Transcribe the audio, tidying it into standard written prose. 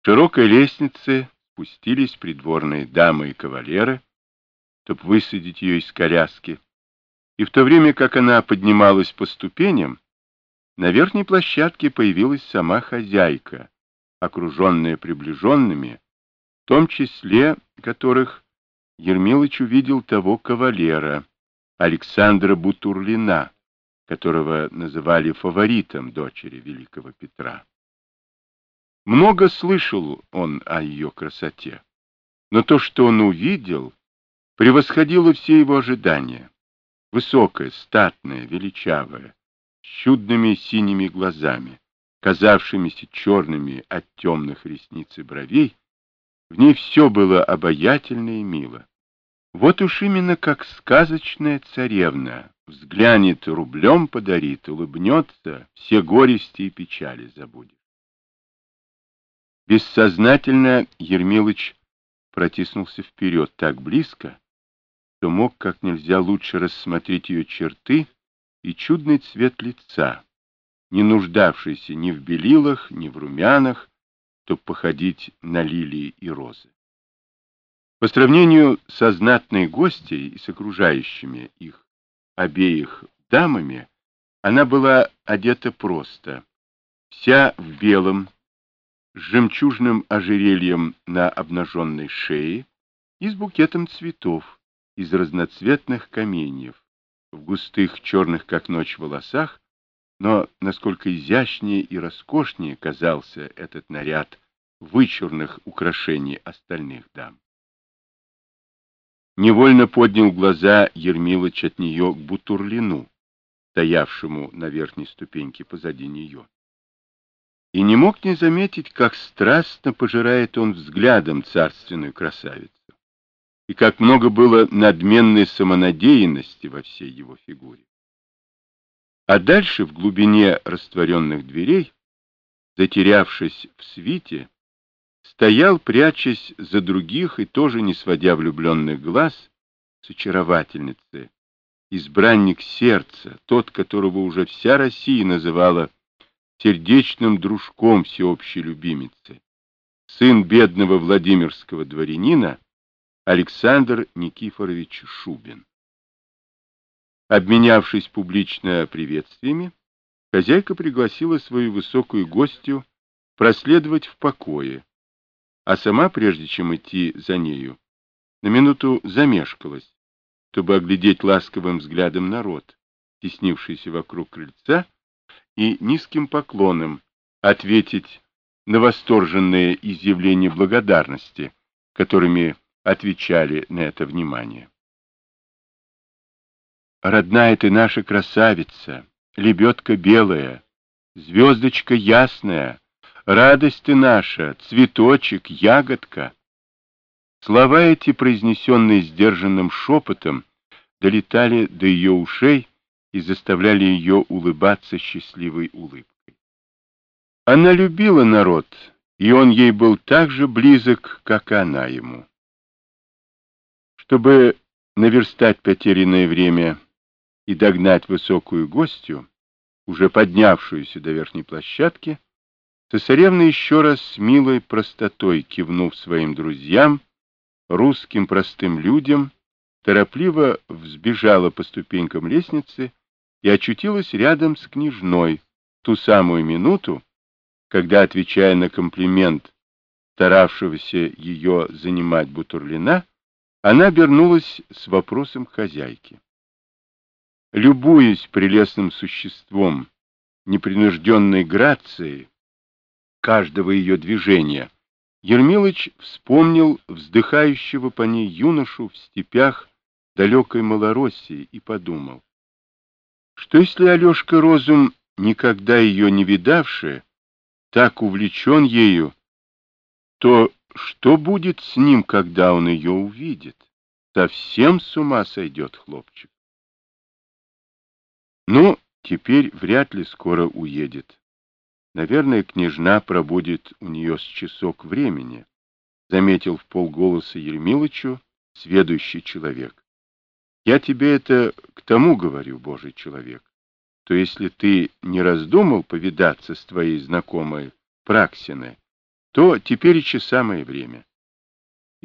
широкой лестнице спустились придворные дамы и кавалеры, чтобы высадить ее из коляски, и в то время как она поднималась по ступеням, на верхней площадке появилась сама хозяйка, окруженная приближенными, в том числе которых Ермилыч увидел того кавалера, Александра Бутурлина, которого называли фаворитом дочери великого Петра. Много слышал он о ее красоте, но то, что он увидел, превосходило все его ожидания. Высокая, статная, величавая, с чудными синими глазами, казавшимися черными от темных ресниц и бровей, в ней все было обаятельно и мило. Вот уж именно как сказочная царевна, взглянет, рублем подарит, улыбнется, все горести и печали забудет. Бессознательно Ермилыч протиснулся вперед так близко, что мог как нельзя лучше рассмотреть ее черты и чудный цвет лица, не нуждавшийся ни в белилах, ни в румянах, чтобы походить на лилии и розы. По сравнению со знатной гостьей и с окружающими их обеих дамами, она была одета просто, вся в белом, с жемчужным ожерельем на обнаженной шее и с букетом цветов из разноцветных каменьев, в густых черных как ночь волосах, но насколько изящнее и роскошнее казался этот наряд вычурных украшений остальных дам. Невольно поднял глаза Ермилыч от нее к Бутурлину, стоявшему на верхней ступеньке позади нее. И не мог не заметить, как страстно пожирает он взглядом царственную красавицу, и как много было надменной самонадеянности во всей его фигуре. А дальше, в глубине растворенных дверей, затерявшись в свите, стоял, прячась за других и тоже не сводя влюбленных глаз, с очаровательницы, избранник сердца, тот, которого уже вся Россия называла сердечным дружком всеобщей любимицы, сын бедного владимирского дворянина Александр Никифорович Шубин. Обменявшись публично приветствиями, хозяйка пригласила свою высокую гостью проследовать в покое, а сама, прежде чем идти за нею, на минуту замешкалась, чтобы оглядеть ласковым взглядом народ, теснившийся вокруг крыльца, и низким поклоном ответить на восторженные изъявления благодарности, которыми отвечали на это внимание. «Родная ты наша красавица, лебедка белая, звездочка ясная, радость ты наша, цветочек, ягодка». Слова эти, произнесенные сдержанным шепотом, долетали до ее ушей и заставляли ее улыбаться счастливой улыбкой. Она любила народ, и он ей был так же близок, как и она ему. Чтобы наверстать потерянное время и догнать высокую гостью, уже поднявшуюся до верхней площадки, цесаревна еще раз с милой простотой, кивнув своим друзьям, русским простым людям, торопливо взбежала по ступенькам лестницы и очутилась рядом с княжной в ту самую минуту, когда, отвечая на комплимент старавшегося ее занимать Бутурлина, она обернулась с вопросом к хозяйке. Любуясь прелестным существом, непринужденной грацией каждого ее движения, Ермилыч вспомнил вздыхающего по ней юношу в степях далекой Малороссии и подумал, что если Алешка Розум, никогда ее не видавший, так увлечен ею, то что будет с ним, когда он ее увидит? Совсем с ума сойдет хлопчик. Ну, теперь вряд ли скоро уедет. Наверное, княжна пробудет у нее с часок времени, заметил вполголоса Ермилычу сведущий человек. Я тебе это к тому говорю, Божий человек, что если ты не раздумал повидаться с твоей знакомой Праксиной, то теперь еще самое время.